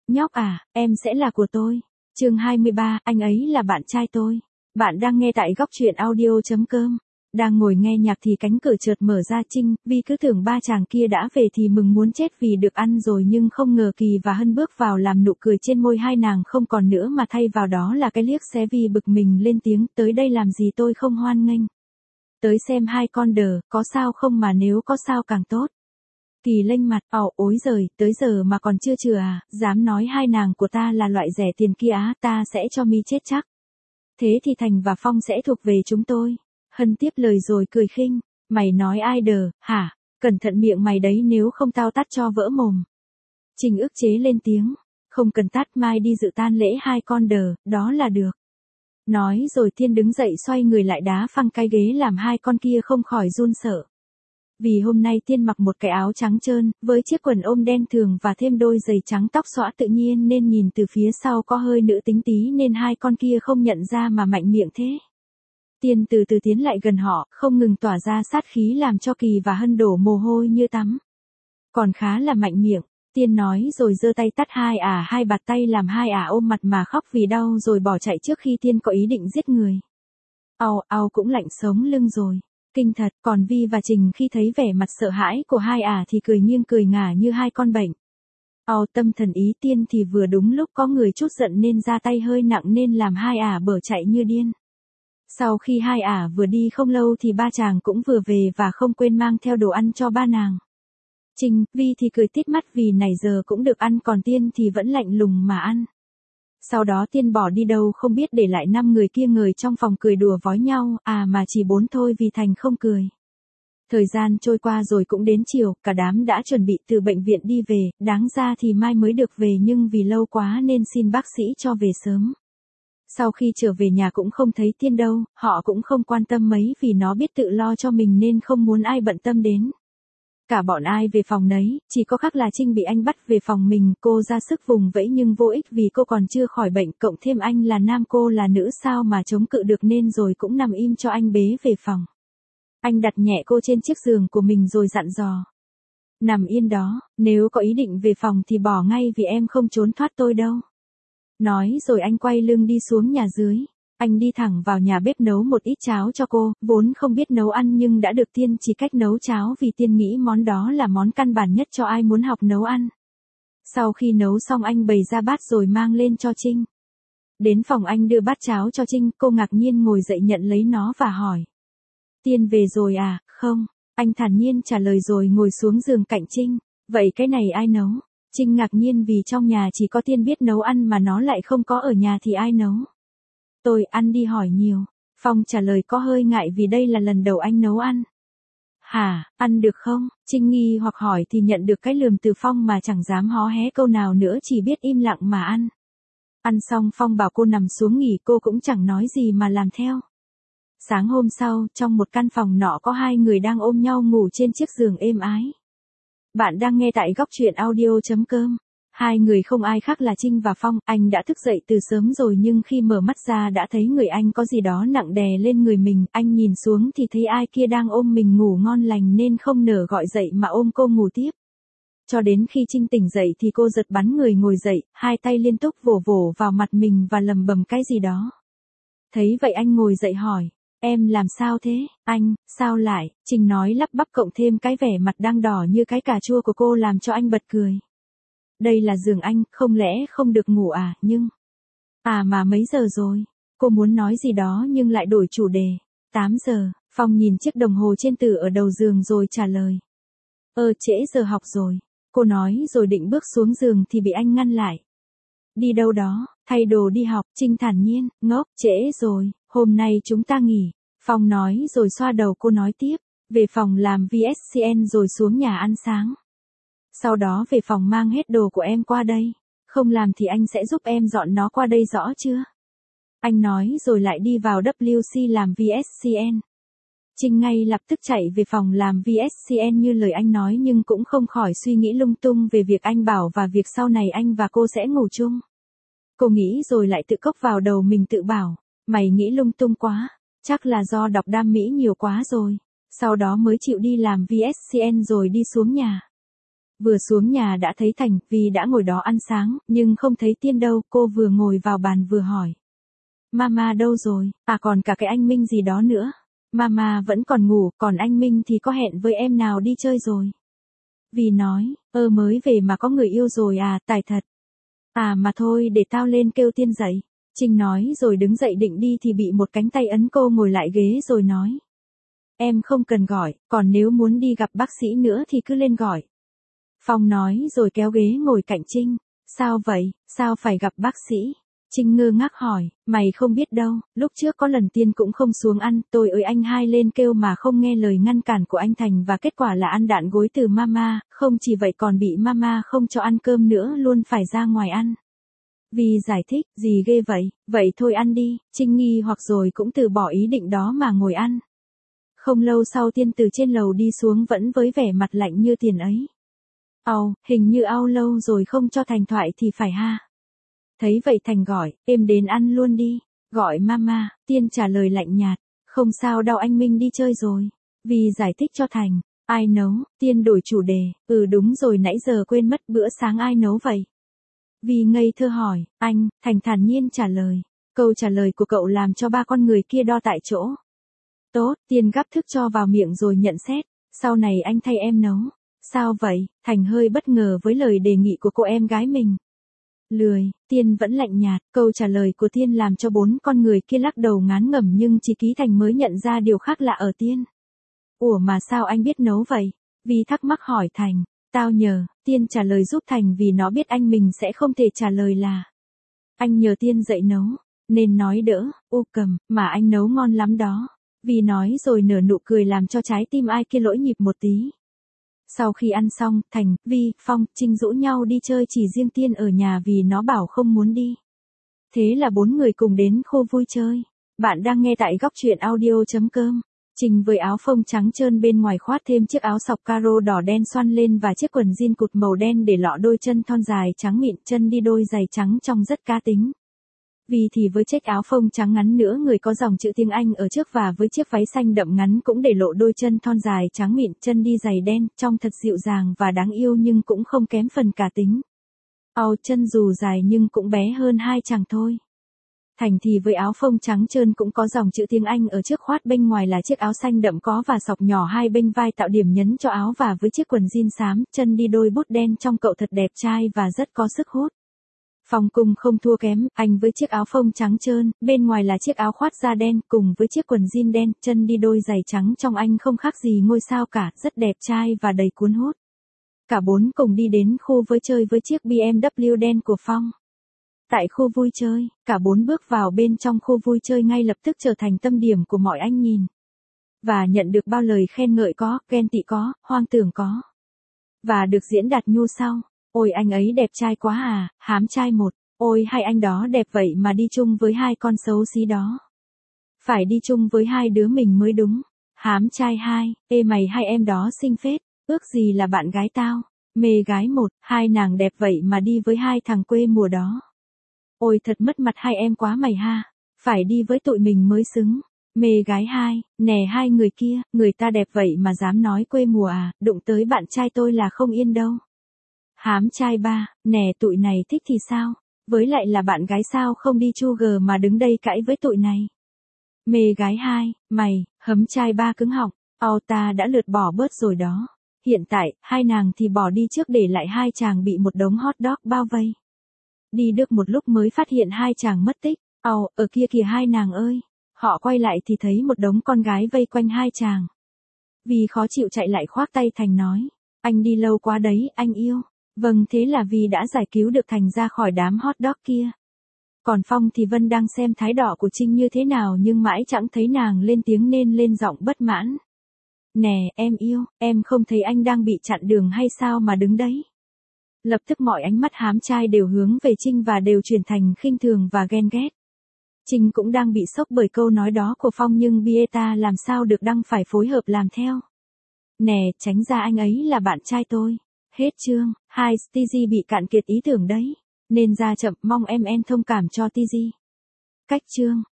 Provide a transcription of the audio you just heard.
Nhóc à, em sẽ là của tôi. Chương 23, anh ấy là bạn trai tôi. Bạn đang nghe tại góc truyện audio.com. Đang ngồi nghe nhạc thì cánh cửa chợt mở ra. Trinh, Vi cứ tưởng ba chàng kia đã về thì mừng muốn chết vì được ăn rồi, nhưng không ngờ Kỳ và Hân bước vào làm nụ cười trên môi hai nàng không còn nữa mà thay vào đó là cái liếc xé. Vi bực mình lên tiếng, tới đây làm gì tôi không hoan nghênh. Tới xem hai con đờ, có sao không, mà nếu có sao càng tốt. Kỳ lênh mặt, ối giời, tới giờ mà còn chưa chừa à, dám nói hai nàng của ta là loại rẻ tiền kia á, ta sẽ cho mi chết chắc. Thế thì Thành và Phong sẽ thuộc về chúng tôi. Hân tiếp lời rồi cười khinh, mày nói ai đờ, hả, cẩn thận miệng mày đấy nếu không tao tát cho vỡ mồm. Trình ức chế lên tiếng, không cần tát, mai đi dự tang lễ hai con đờ, đó là được. Nói rồi Thiên đứng dậy xoay người lại đá phăng cái ghế làm hai con kia không khỏi run sợ. Vì hôm nay Thiên mặc một cái áo trắng trơn, với chiếc quần ôm đen thường và thêm đôi giày trắng, tóc xõa tự nhiên nên nhìn từ phía sau có hơi nữ tính tí nên hai con kia không nhận ra mà mạnh miệng thế. Thiên từ từ tiến lại gần họ, không ngừng tỏa ra sát khí làm cho Kỳ và Hân đổ mồ hôi như tắm. Còn khá là mạnh miệng, Thiên nói rồi giơ tay tát hai bạt tay làm hai ôm mặt mà khóc vì đau rồi bỏ chạy trước khi Thiên có ý định giết người. Cũng lạnh sống lưng rồi. Kinh thật, còn Vi và Trình khi thấy vẻ mặt sợ hãi của hai thì cười nghiêng cười ngả như hai con bệnh. Tâm thần ý Tiên thì vừa đúng lúc có người chút giận nên ra tay hơi nặng nên làm hai bở chạy như điên. Sau khi hai vừa đi không lâu thì ba chàng cũng vừa về và không quên mang theo đồ ăn cho ba nàng. Trình, Vi thì cười tít mắt vì nãy giờ cũng được ăn, còn Tiên thì vẫn lạnh lùng mà ăn. Sau đó Tiên bỏ đi đâu không biết, để lại 5 người kia ngồi trong phòng cười đùa vói nhau, mà chỉ 4 thôi vì Thành không cười. Thời gian trôi qua rồi cũng đến chiều, cả đám đã chuẩn bị từ bệnh viện đi về, đáng ra thì mai mới được về nhưng vì lâu quá nên xin bác sĩ cho về sớm. Sau khi trở về nhà cũng không thấy Tiên đâu, họ cũng không quan tâm mấy vì nó biết tự lo cho mình nên không muốn ai bận tâm đến. Cả bọn ai về phòng nấy, chỉ có khác là Trinh bị anh bắt về phòng mình, cô ra sức vùng vẫy nhưng vô ích vì cô còn chưa khỏi bệnh, cộng thêm anh là nam cô là nữ sao mà chống cự được nên rồi cũng nằm im cho anh bế về phòng. Anh đặt nhẹ cô trên chiếc giường của mình rồi dặn dò. Nằm yên đó, nếu có ý định về phòng thì bỏ ngay vì em không trốn thoát tôi đâu. Nói rồi anh quay lưng đi xuống nhà dưới. Anh đi thẳng vào nhà bếp nấu một ít cháo cho cô, vốn không biết nấu ăn nhưng đã được Tiên chỉ cách nấu cháo vì Tiên nghĩ món đó là món căn bản nhất cho ai muốn học nấu ăn. Sau khi nấu xong anh bày ra bát rồi mang lên cho Trinh. Đến phòng anh đưa bát cháo cho Trinh, cô ngạc nhiên ngồi dậy nhận lấy nó và hỏi. Tiên về rồi à? Không, anh thản nhiên trả lời rồi ngồi xuống giường cạnh Trinh. Vậy cái này ai nấu? Trinh ngạc nhiên vì trong nhà chỉ có Tiên biết nấu ăn mà nó lại không có ở nhà thì ai nấu? Tôi ăn đi, hỏi nhiều. Phong trả lời có hơi ngại vì đây là lần đầu anh nấu ăn. Hả, ăn được không? Trinh nghi hoặc hỏi thì nhận được cái lườm từ Phong mà chẳng dám hó hé câu nào nữa, chỉ biết im lặng mà ăn. Ăn xong Phong bảo cô nằm xuống nghỉ, cô cũng chẳng nói gì mà làm theo. Sáng hôm sau, trong một căn phòng nọ có hai người đang ôm nhau ngủ trên chiếc giường êm ái. Bạn đang nghe tại góc truyện audio.com. Hai người không ai khác là Trinh và Phong. Anh đã thức dậy từ sớm rồi nhưng khi mở mắt ra đã thấy người anh có gì đó nặng đè lên người mình. Anh nhìn xuống thì thấy ai kia đang ôm mình ngủ ngon lành nên không nỡ gọi dậy mà ôm cô ngủ tiếp. Cho đến khi Trinh tỉnh dậy thì cô giật bắn người ngồi dậy, hai tay liên tục vỗ vỗ vào mặt mình và lầm bầm cái gì đó. Thấy vậy anh ngồi dậy hỏi. Em làm sao thế? Anh, sao lại? Trinh nói lắp bắp cộng thêm cái vẻ mặt đang đỏ như cái cà chua của cô làm cho anh bật cười. Đây là giường anh, không lẽ không được ngủ à, nhưng... mà mấy giờ rồi? Cô muốn nói gì đó nhưng lại đổi chủ đề. 8 giờ, Phong nhìn chiếc đồng hồ trên tường ở đầu giường rồi trả lời. Trễ giờ học rồi. Cô nói rồi định bước xuống giường thì bị anh ngăn lại. Đi đâu đó, thay đồ đi học, Trinh thản nhiên, ngốc, trễ rồi, hôm nay chúng ta nghỉ. Phong nói rồi xoa đầu cô nói tiếp, về phòng làm VSCN rồi xuống nhà ăn sáng. Sau đó về phòng mang hết đồ của em qua đây. Không làm thì anh sẽ giúp em dọn nó qua đây, rõ chưa? Anh nói rồi lại đi vào WC làm VSCN. Trinh ngay lập tức chạy về phòng làm VSCN như lời anh nói nhưng cũng không khỏi suy nghĩ lung tung về việc anh bảo và việc sau này anh và cô sẽ ngủ chung. Cô nghĩ rồi lại tự cốc vào đầu mình tự bảo, mày nghĩ lung tung quá, chắc là do đọc đam mỹ nhiều quá rồi. Sau đó mới chịu đi làm VSCN rồi đi xuống nhà. Vừa xuống nhà đã thấy Thành, vì đã ngồi đó ăn sáng, nhưng không thấy Tiên đâu, cô vừa ngồi vào bàn vừa hỏi. Mama đâu rồi, à còn cả cái anh Minh gì đó nữa. Mama vẫn còn ngủ, còn anh Minh thì có hẹn với em nào đi chơi rồi. Vì nói, mới về mà có người yêu rồi à, tài thật. À mà thôi để tao lên kêu Tiên dậy. Trinh nói rồi đứng dậy định đi thì bị một cánh tay ấn cô ngồi lại ghế rồi nói. Em không cần gọi, còn nếu muốn đi gặp bác sĩ nữa thì cứ lên gọi. Phong nói rồi kéo ghế ngồi cạnh Trinh. Sao vậy, sao phải gặp bác sĩ? Trinh ngơ ngác hỏi, mày không biết đâu, lúc trước có lần Tiên cũng không xuống ăn, tôi ơi anh hai lên kêu mà không nghe lời ngăn cản của anh Thành và kết quả là ăn đạn gối từ mama, không chỉ vậy còn bị mama không cho ăn cơm nữa luôn phải ra ngoài ăn. Vì giải thích, gì ghê vậy thôi ăn đi, Trinh nghi hoặc rồi cũng từ bỏ ý định đó mà ngồi ăn. Không lâu sau Tiên từ trên lầu đi xuống vẫn với vẻ mặt lạnh như tiền ấy. Hình như lâu rồi không cho Thành thoại thì phải ha. Thấy vậy Thành gọi, em đến ăn luôn đi, gọi mama, Tiên trả lời lạnh nhạt, không sao đâu anh Minh đi chơi rồi. Vì giải thích cho Thành, ai nấu, Tiên đổi chủ đề, đúng rồi nãy giờ quên mất bữa sáng ai nấu vậy. Vì ngây thơ hỏi, anh, Thành thản nhiên trả lời, câu trả lời của cậu làm cho ba con người kia đo tại chỗ. Tốt, Tiên gắp thức cho vào miệng rồi nhận xét, sau này anh thay em nấu. Sao vậy, Thành hơi bất ngờ với lời đề nghị của cô em gái mình. Lười, Tiên vẫn lạnh nhạt, câu trả lời của Tiên làm cho bốn con người kia lắc đầu ngán ngẩm nhưng chỉ Ký Thành mới nhận ra điều khác lạ ở Tiên. Ủa mà sao anh biết nấu vậy? Vi thắc mắc hỏi Thành, tao nhờ, Tiên trả lời giúp Thành vì nó biết anh mình sẽ không thể trả lời là. Anh nhờ Tiên dạy nấu, nên nói đỡ, cầm, mà anh nấu ngon lắm đó. Vi nói rồi nở nụ cười làm cho trái tim ai kia lỗi nhịp một tí. Sau khi ăn xong, Thành, Vi, Phong, Trinh rủ nhau đi chơi chỉ riêng Tiên ở nhà vì nó bảo không muốn đi. Thế là bốn người cùng đến khu vui chơi. Bạn đang nghe tại góc truyện audio.com. Trinh với áo phông trắng trơn bên ngoài khoác thêm chiếc áo sọc caro đỏ đen xoăn lên và chiếc quần jean cụt màu đen để lọ đôi chân thon dài trắng mịn, chân đi đôi giày trắng trông rất cá tính. Vì thì với chiếc áo phông trắng ngắn nữa người có dòng chữ tiếng Anh ở trước và với chiếc váy xanh đậm ngắn cũng để lộ đôi chân thon dài trắng mịn, chân đi giày đen, trông thật dịu dàng và đáng yêu nhưng cũng không kém phần cá tính. Chân dù dài nhưng cũng bé hơn hai chàng thôi. Thành thì với áo phông trắng trơn cũng có dòng chữ tiếng Anh ở trước khoát bên ngoài là chiếc áo xanh đậm có và sọc nhỏ hai bên vai tạo điểm nhấn cho áo và với chiếc quần jean xám, chân đi đôi bút đen trông cậu thật đẹp trai và rất có sức hút. Phong cùng không thua kém, anh với chiếc áo phông trắng trơn, bên ngoài là chiếc áo khoác da đen cùng với chiếc quần jean đen, chân đi đôi giày trắng trong anh không khác gì ngôi sao cả, rất đẹp trai và đầy cuốn hút. Cả bốn cùng đi đến khu vui chơi với chiếc BMW đen của Phong. Tại khu vui chơi, cả bốn bước vào bên trong khu vui chơi ngay lập tức trở thành tâm điểm của mọi ánh nhìn. Và nhận được bao lời khen ngợi có, ghen tị có, hoang tưởng có. Và được diễn đạt nhu sau. Ôi anh ấy đẹp trai quá à, hám trai một. Ôi hai anh đó đẹp vậy mà đi chung với hai con xấu xí đó. Phải đi chung với hai đứa mình mới đúng. Hám trai hai, ê mày hai em đó xinh phết, ước gì là bạn gái tao. Mê gái một, hai nàng đẹp vậy mà đi với hai thằng quê mùa đó. Ôi thật mất mặt hai em quá mày ha, phải đi với tụi mình mới xứng. Mê gái hai, nè hai người kia, người ta đẹp vậy mà dám nói quê mùa à, đụng tới bạn trai tôi là không yên đâu. Hám trai ba, nè tụi này thích thì sao, với lại là bạn gái sao không đi sugar mà đứng đây cãi với tụi này. Mê gái hai, mày, hấm trai ba cứng họng, ta đã lượt bỏ bớt rồi đó. Hiện tại, hai nàng thì bỏ đi trước để lại hai chàng bị một đống hot dog bao vây. Đi được một lúc mới phát hiện hai chàng mất tích, ở kia kìa hai nàng ơi. Họ quay lại thì thấy một đống con gái vây quanh hai chàng. Vì khó chịu chạy lại khoác tay Thành nói, anh đi lâu quá đấy, anh yêu. Vâng thế là vì đã giải cứu được Thành ra khỏi đám hot dog kia. Còn Phong thì Vân đang xem thái độ của Trinh như thế nào nhưng mãi chẳng thấy nàng lên tiếng nên lên giọng bất mãn. Nè em yêu, em không thấy anh đang bị chặn đường hay sao mà đứng đấy. Lập tức mọi ánh mắt hám trai đều hướng về Trinh và đều chuyển thành khinh thường và ghen ghét. Trinh cũng đang bị sốc bởi câu nói đó của Phong nhưng Bieta làm sao được đang phải phối hợp làm theo. Nè, tránh ra anh ấy là bạn trai tôi. Hết chương, 2 Tz bị cạn kiệt ý tưởng đấy. Nên ra chậm, mong em thông cảm cho Tz. Cách chương.